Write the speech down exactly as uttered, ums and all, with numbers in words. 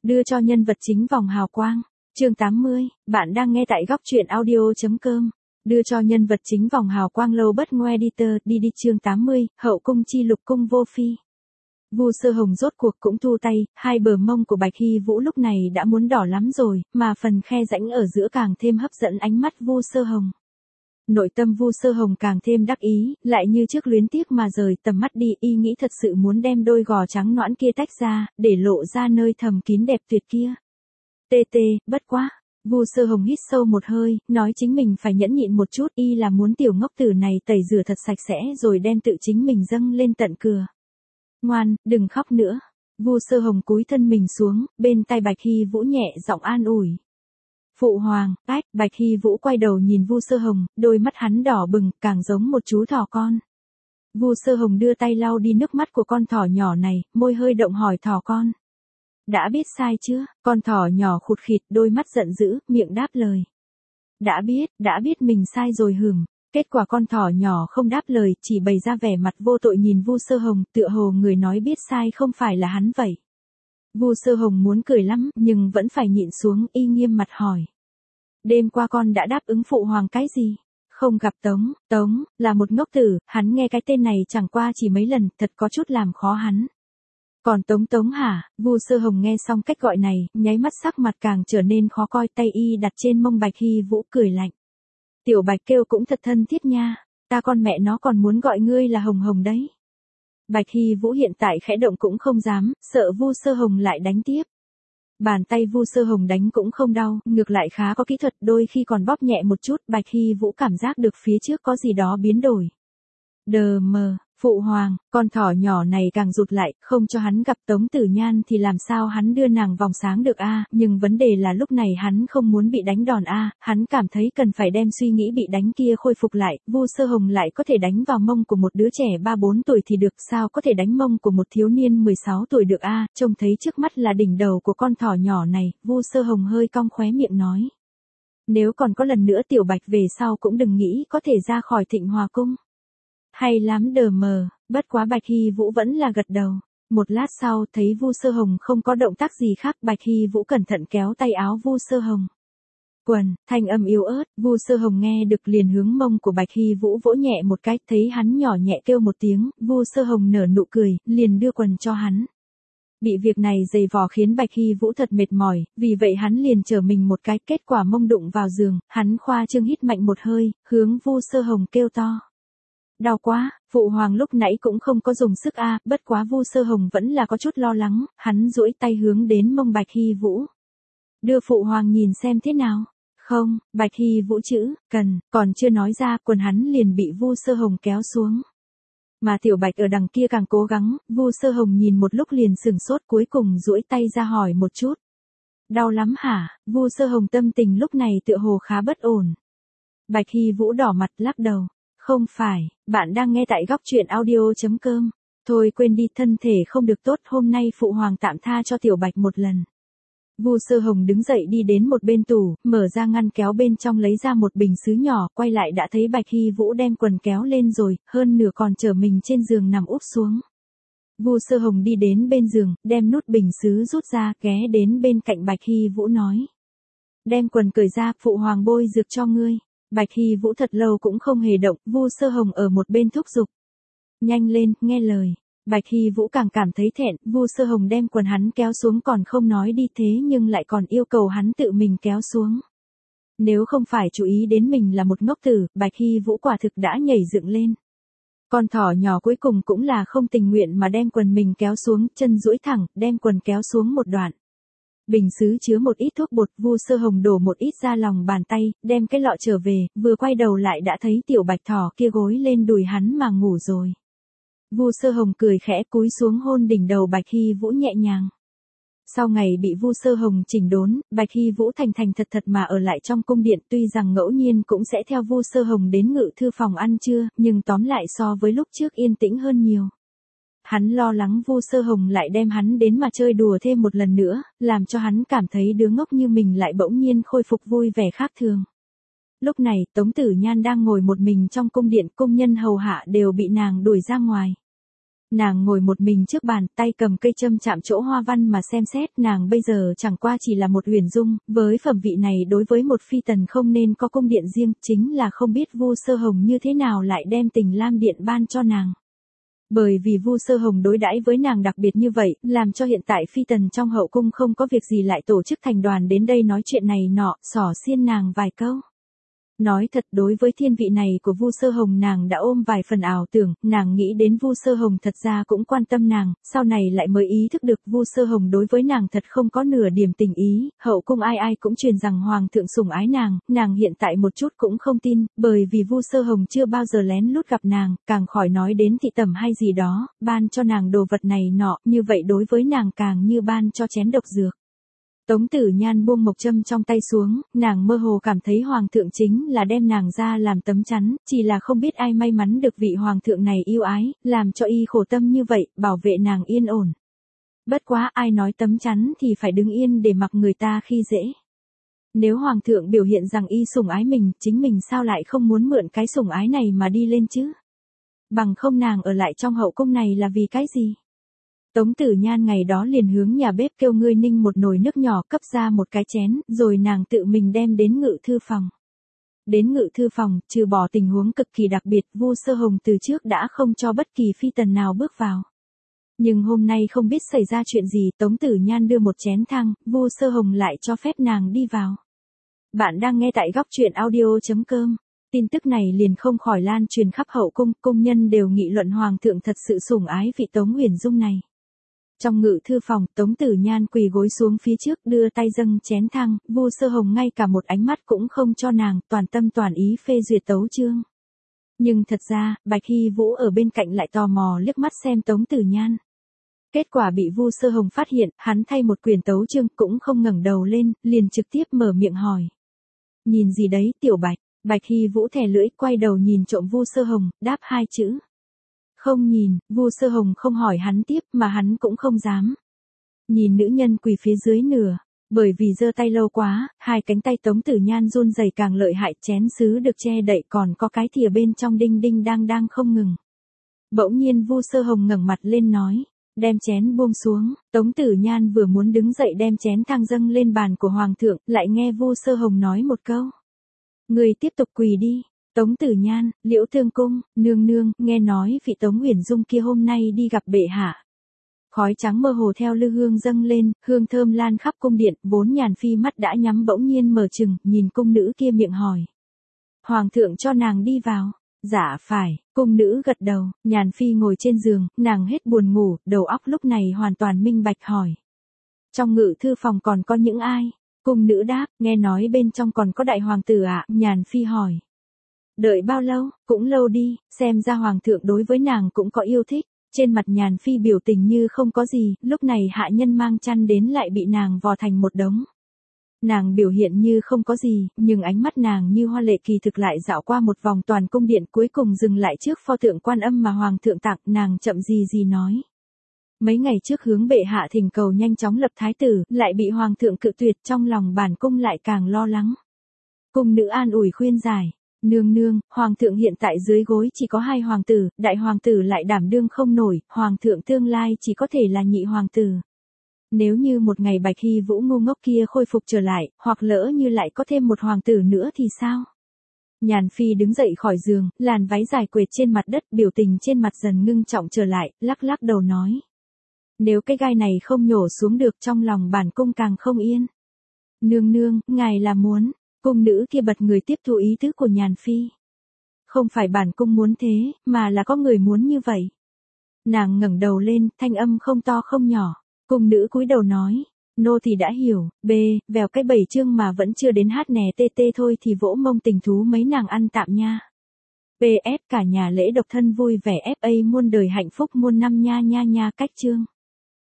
đưa cho nhân vật chính vòng hào quang. Chương tám mươi, bạn đang nghe tại góc truyện audio.com. Đưa cho nhân vật chính vòng hào quang lâu bất ngoe editor, đi đi chương tám mươi, hậu cung chi lục cung vô phi. Vu Sơ Hồng rốt cuộc cũng thu tay, hai bờ mông của Bạch Hy Vũ lúc này đã muốn đỏ lắm rồi, mà phần khe rãnh ở giữa càng thêm hấp dẫn ánh mắt Vu Sơ Hồng. Nội tâm Vu Sơ Hồng càng thêm đắc ý, lại như trước luyến tiếc mà rời tầm mắt đi, y nghĩ thật sự muốn đem đôi gò trắng nõn kia tách ra, để lộ ra nơi thầm kín đẹp tuyệt kia. Tê tê, bất quá. Vu Sơ Hồng hít sâu một hơi, nói chính mình phải nhẫn nhịn một chút, y là muốn tiểu ngốc tử này tẩy rửa thật sạch sẽ rồi đem tự chính mình dâng lên tận cửa. Ngoan, đừng khóc nữa. Vu Sơ Hồng cúi thân mình xuống, bên tai Bạch Hy Vũ nhẹ giọng an ủi. Phụ hoàng, ách, Bạch Hy Vũ quay đầu nhìn Vu Sơ Hồng, đôi mắt hắn đỏ bừng, càng giống một chú thỏ con. Vu Sơ Hồng đưa tay lau đi nước mắt của con thỏ nhỏ này, môi hơi động hỏi thỏ con. Đã biết sai chưa? Con thỏ nhỏ khụt khịt, đôi mắt giận dữ, miệng đáp lời. Đã biết, đã biết mình sai rồi hửng. Kết quả con thỏ nhỏ không đáp lời, chỉ bày ra vẻ mặt vô tội nhìn Vu Sơ Hồng, tựa hồ người nói biết sai không phải là hắn vậy. Vu Sơ Hồng muốn cười lắm, nhưng vẫn phải nhịn xuống, y nghiêm mặt hỏi. Đêm qua con đã đáp ứng phụ hoàng cái gì? Không gặp Tống, Tống, là một ngốc tử, hắn nghe cái tên này chẳng qua chỉ mấy lần, thật có chút làm khó hắn. Còn Tống Tống hả? Vu Sơ Hồng nghe xong cách gọi này, nháy mắt sắc mặt càng trở nên khó coi, tay y đặt trên mông Bạch Hy Vũ cười lạnh. Tiểu Bạch kêu cũng thật thân thiết nha, ta con mẹ nó còn muốn gọi ngươi là Hồng Hồng đấy. Bạch Hy Vũ hiện tại khẽ động cũng không dám, sợ Vu Sơ Hồng lại đánh tiếp. Bàn tay Vu Sơ Hồng đánh cũng không đau, ngược lại khá có kỹ thuật, đôi khi còn bóp nhẹ một chút, Bạch Hy Vũ cảm giác được phía trước có gì đó biến đổi. Đờ mờ, phụ hoàng, con thỏ nhỏ này càng rụt lại, không cho hắn gặp Tống Tử Nhan thì làm sao hắn đưa nàng vòng sáng được a? Nhưng vấn đề là lúc này hắn không muốn bị đánh đòn a, hắn cảm thấy cần phải đem suy nghĩ bị đánh kia khôi phục lại. Vu Sơ Hồng lại có thể đánh vào mông của một đứa trẻ ba bốn tuổi thì được, sao có thể đánh mông của một thiếu niên mười sáu tuổi được a? Trông thấy trước mắt là đỉnh đầu của con thỏ nhỏ này, Vu Sơ Hồng hơi cong khóe miệng nói. Nếu còn có lần nữa Tiểu Bạch về sau cũng đừng nghĩ có thể ra khỏi Thịnh Hòa cung. Hay lắm đờ mờ, bất quá Bạch Hy Vũ vẫn là gật đầu. Một lát sau thấy Vu Sơ Hồng không có động tác gì khác, Bạch Hy Vũ cẩn thận kéo tay áo Vu Sơ Hồng. Quần, thanh âm yếu ớt, Vu Sơ Hồng nghe được liền hướng mông của Bạch Hy Vũ vỗ nhẹ một cái, thấy hắn nhỏ nhẹ kêu một tiếng, Vu Sơ Hồng nở nụ cười, liền đưa quần cho hắn. Bị việc này dày vò khiến Bạch Hy Vũ thật mệt mỏi, vì vậy hắn liền chở mình một cái, kết quả mông đụng vào giường, hắn khoa trương hít mạnh một hơi, hướng Vu Sơ Hồng kêu to. Đau quá, phụ hoàng lúc nãy cũng không có dùng sức a, bất quá Vu Sơ Hồng vẫn là có chút lo lắng, hắn duỗi tay hướng đến mông Bạch Hy Vũ. Đưa phụ hoàng nhìn xem thế nào. Không, Bạch Hy Vũ chữ, cần, còn chưa nói ra, quần hắn liền bị Vu Sơ Hồng kéo xuống. Mà Tiểu Bạch ở đằng kia càng cố gắng, Vu Sơ Hồng nhìn một lúc liền sừng sốt, cuối cùng duỗi tay ra hỏi một chút. Đau lắm hả? Vu Sơ Hồng tâm tình lúc này tựa hồ khá bất ổn. Bạch Hy Vũ đỏ mặt lắc đầu. Không phải, bạn đang nghe tại góc truyện audio.com. Thôi quên đi, thân thể không được tốt, hôm nay phụ hoàng tạm tha cho Tiểu Bạch một lần. Vu Sơ Hồng đứng dậy đi đến một bên tủ, mở ra ngăn kéo bên trong lấy ra một bình sứ nhỏ, quay lại đã thấy Bạch Hy Vũ đem quần kéo lên rồi, hơn nửa còn chở mình trên giường nằm úp xuống. Vu Sơ Hồng đi đến bên giường, đem nút bình sứ rút ra, ghé đến bên cạnh Bạch Hy Vũ nói. Đem quần cởi ra, phụ hoàng bôi dược cho ngươi. Bạch Hy Vũ thật lâu cũng không hề động, Vu Sơ Hồng ở một bên thúc giục. Nhanh lên, nghe lời. Bạch Hy Vũ càng cảm thấy thẹn, Vu Sơ Hồng đem quần hắn kéo xuống còn không nói đi thế nhưng lại còn yêu cầu hắn tự mình kéo xuống. Nếu không phải chú ý đến mình là một ngốc tử, Bạch Hy Vũ quả thực đã nhảy dựng lên. Con thỏ nhỏ cuối cùng cũng là không tình nguyện mà đem quần mình kéo xuống, chân duỗi thẳng, đem quần kéo xuống một đoạn. Bình sứ chứa một ít thuốc bột, Vu Sơ Hồng đổ một ít ra lòng bàn tay, đem cái lọ trở về, vừa quay đầu lại đã thấy Tiểu Bạch thỏ kia gối lên đùi hắn mà ngủ rồi. Vu Sơ Hồng cười khẽ cúi xuống hôn đỉnh đầu Bạch Hy Vũ nhẹ nhàng. Sau ngày bị Vu Sơ Hồng chỉnh đốn, Bạch Hy Vũ thành thành thật thật mà ở lại trong cung điện, tuy rằng ngẫu nhiên cũng sẽ theo Vu Sơ Hồng đến ngự thư phòng ăn trưa, nhưng tóm lại so với lúc trước yên tĩnh hơn nhiều. Hắn lo lắng Vu Sơ Hồng lại đem hắn đến mà chơi đùa thêm một lần nữa, làm cho hắn cảm thấy đứa ngốc như mình lại bỗng nhiên khôi phục vui vẻ khác thường. Lúc này, Tống Tử Nhan đang ngồi một mình trong cung điện, cung nhân hầu hạ đều bị nàng đuổi ra ngoài. Nàng ngồi một mình trước bàn, tay cầm cây châm chạm chỗ hoa văn mà xem xét, nàng bây giờ chẳng qua chỉ là một huyền dung, với phẩm vị này đối với một phi tần không nên có cung điện riêng, chính là không biết Vu Sơ Hồng như thế nào lại đem Tình Lam Điện ban cho nàng. Bởi vì Vu Sơ Hồng đối đãi với nàng đặc biệt như vậy, làm cho hiện tại phi tần trong hậu cung không có việc gì lại tổ chức thành đoàn đến đây nói chuyện này nọ, xỏ xiên nàng vài câu. Nói thật, đối với thiên vị này của Vu Sơ Hồng nàng đã ôm vài phần ảo tưởng, nàng nghĩ đến Vu Sơ Hồng thật ra cũng quan tâm nàng, sau này lại mới ý thức được Vu Sơ Hồng đối với nàng thật không có nửa điểm tình ý, hậu cung ai ai cũng truyền rằng hoàng thượng sủng ái nàng, nàng hiện tại một chút cũng không tin, bởi vì Vu Sơ Hồng chưa bao giờ lén lút gặp nàng, càng khỏi nói đến thị tẩm hay gì đó, ban cho nàng đồ vật này nọ, như vậy đối với nàng càng như ban cho chén độc dược. Tống Tử Nhan buông mộc châm trong tay xuống, nàng mơ hồ cảm thấy hoàng thượng chính là đem nàng ra làm tấm chắn, chỉ là không biết ai may mắn được vị hoàng thượng này yêu ái, làm cho y khổ tâm như vậy, bảo vệ nàng yên ổn. Bất quá ai nói tấm chắn thì phải đứng yên để mặc người ta khi dễ. Nếu hoàng thượng biểu hiện rằng y sủng ái mình, chính mình sao lại không muốn mượn cái sủng ái này mà đi lên chứ? Bằng không nàng ở lại trong hậu cung này là vì cái gì? Tống Tử Nhan ngày đó liền hướng nhà bếp kêu ngươi ninh một nồi nước nhỏ cấp ra một cái chén, rồi nàng tự mình đem đến ngự thư phòng. Đến ngự thư phòng, trừ bỏ tình huống cực kỳ đặc biệt, Vu Sơ Hồng từ trước đã không cho bất kỳ phi tần nào bước vào. Nhưng hôm nay không biết xảy ra chuyện gì, Tống Tử Nhan đưa một chén thang, Vu Sơ Hồng lại cho phép nàng đi vào. Bạn đang nghe tại góc truyện audio chấm com. Tin tức này liền không khỏi lan truyền khắp hậu cung, cung nhân đều nghị luận hoàng thượng thật sự sủng ái vị Tống Uyển Dung này. Trong ngự thư phòng, Tống Tử Nhan quỳ gối xuống phía trước đưa tay dâng chén thang, Vu Sơ Hồng ngay cả một ánh mắt cũng không cho nàng, toàn tâm toàn ý phê duyệt tấu chương. Nhưng thật ra, Bạch Hy Vũ ở bên cạnh lại tò mò liếc mắt xem Tống Tử Nhan. Kết quả bị Vu Sơ Hồng phát hiện, hắn thay một quyển tấu chương cũng không ngẩng đầu lên, liền trực tiếp mở miệng hỏi. Nhìn gì đấy, tiểu Bạch? Bạch Hy Vũ thè lưỡi quay đầu nhìn trộm Vu Sơ Hồng, đáp hai chữ. Không nhìn, Vu Sơ Hồng không hỏi hắn tiếp mà hắn cũng không dám. Nhìn nữ nhân quỳ phía dưới nửa, bởi vì giơ tay lâu quá, hai cánh tay Tống Tử Nhan run rẩy càng lợi hại, chén sứ được che đậy còn có cái thìa bên trong đinh đinh đang đang không ngừng. Bỗng nhiên Vu Sơ Hồng ngẩng mặt lên nói, đem chén buông xuống, Tống Tử Nhan vừa muốn đứng dậy đem chén thang dâng lên bàn của hoàng thượng, lại nghe Vu Sơ Hồng nói một câu. Người tiếp tục quỳ đi. Tống Tử Nhan, Liễu Thương Cung, nương nương, nghe nói vị Tống Uyển Dung kia hôm nay đi gặp bệ hạ. Khói trắng mơ hồ theo lư hương dâng lên, hương thơm lan khắp cung điện, vốn Nhàn Phi mắt đã nhắm bỗng nhiên mở trừng, nhìn cung nữ kia miệng hỏi. Hoàng thượng cho nàng đi vào. Dạ phải, cung nữ gật đầu, Nhàn Phi ngồi trên giường, nàng hết buồn ngủ, đầu óc lúc này hoàn toàn minh bạch hỏi. Trong ngự thư phòng còn có những ai? Cung nữ đáp, nghe nói bên trong còn có đại hoàng tử ạ, à? Nhàn Phi hỏi. Đợi bao lâu, cũng lâu đi, xem ra hoàng thượng đối với nàng cũng có yêu thích. Trên mặt Nhàn Phi biểu tình như không có gì, lúc này hạ nhân mang chăn đến lại bị nàng vò thành một đống. Nàng biểu hiện như không có gì, nhưng ánh mắt nàng như hoa lệ kỳ thực lại dạo qua một vòng toàn cung điện cuối cùng dừng lại trước pho tượng Quan Âm mà hoàng thượng tặng, nàng chậm gì gì nói. Mấy ngày trước hướng bệ hạ thỉnh cầu nhanh chóng lập thái tử, lại bị hoàng thượng cự tuyệt, trong lòng bản cung lại càng lo lắng. Cung nữ an ủi khuyên giải. Nương nương, hoàng thượng hiện tại dưới gối chỉ có hai hoàng tử, đại hoàng tử lại đảm đương không nổi, hoàng thượng tương lai chỉ có thể là nhị hoàng tử. Nếu như một ngày Bạch Hy Vũ ngu ngốc kia khôi phục trở lại, hoặc lỡ như lại có thêm một hoàng tử nữa thì sao? Nhàn Phi đứng dậy khỏi giường, làn váy dài quệt trên mặt đất, biểu tình trên mặt dần ngưng trọng trở lại, lắc lắc đầu nói. Nếu cái gai này không nhổ xuống được, trong lòng bản cung càng không yên. Nương nương, ngài là muốn... Cung nữ kia bật người tiếp thu ý tứ của Nhàn Phi. Không phải bản cung muốn thế, mà là có người muốn như vậy. Nàng ngẩng đầu lên, thanh âm không to không nhỏ. Cung nữ cúi đầu nói, nô thì đã hiểu, b, vèo cái bảy chương mà vẫn chưa đến hát nè tê tê thôi thì vỗ mông tình thú mấy nàng ăn tạm nha. pê ét cả nhà lễ độc thân vui vẻ ép a muôn đời hạnh phúc muôn năm nha nha nha cách chương.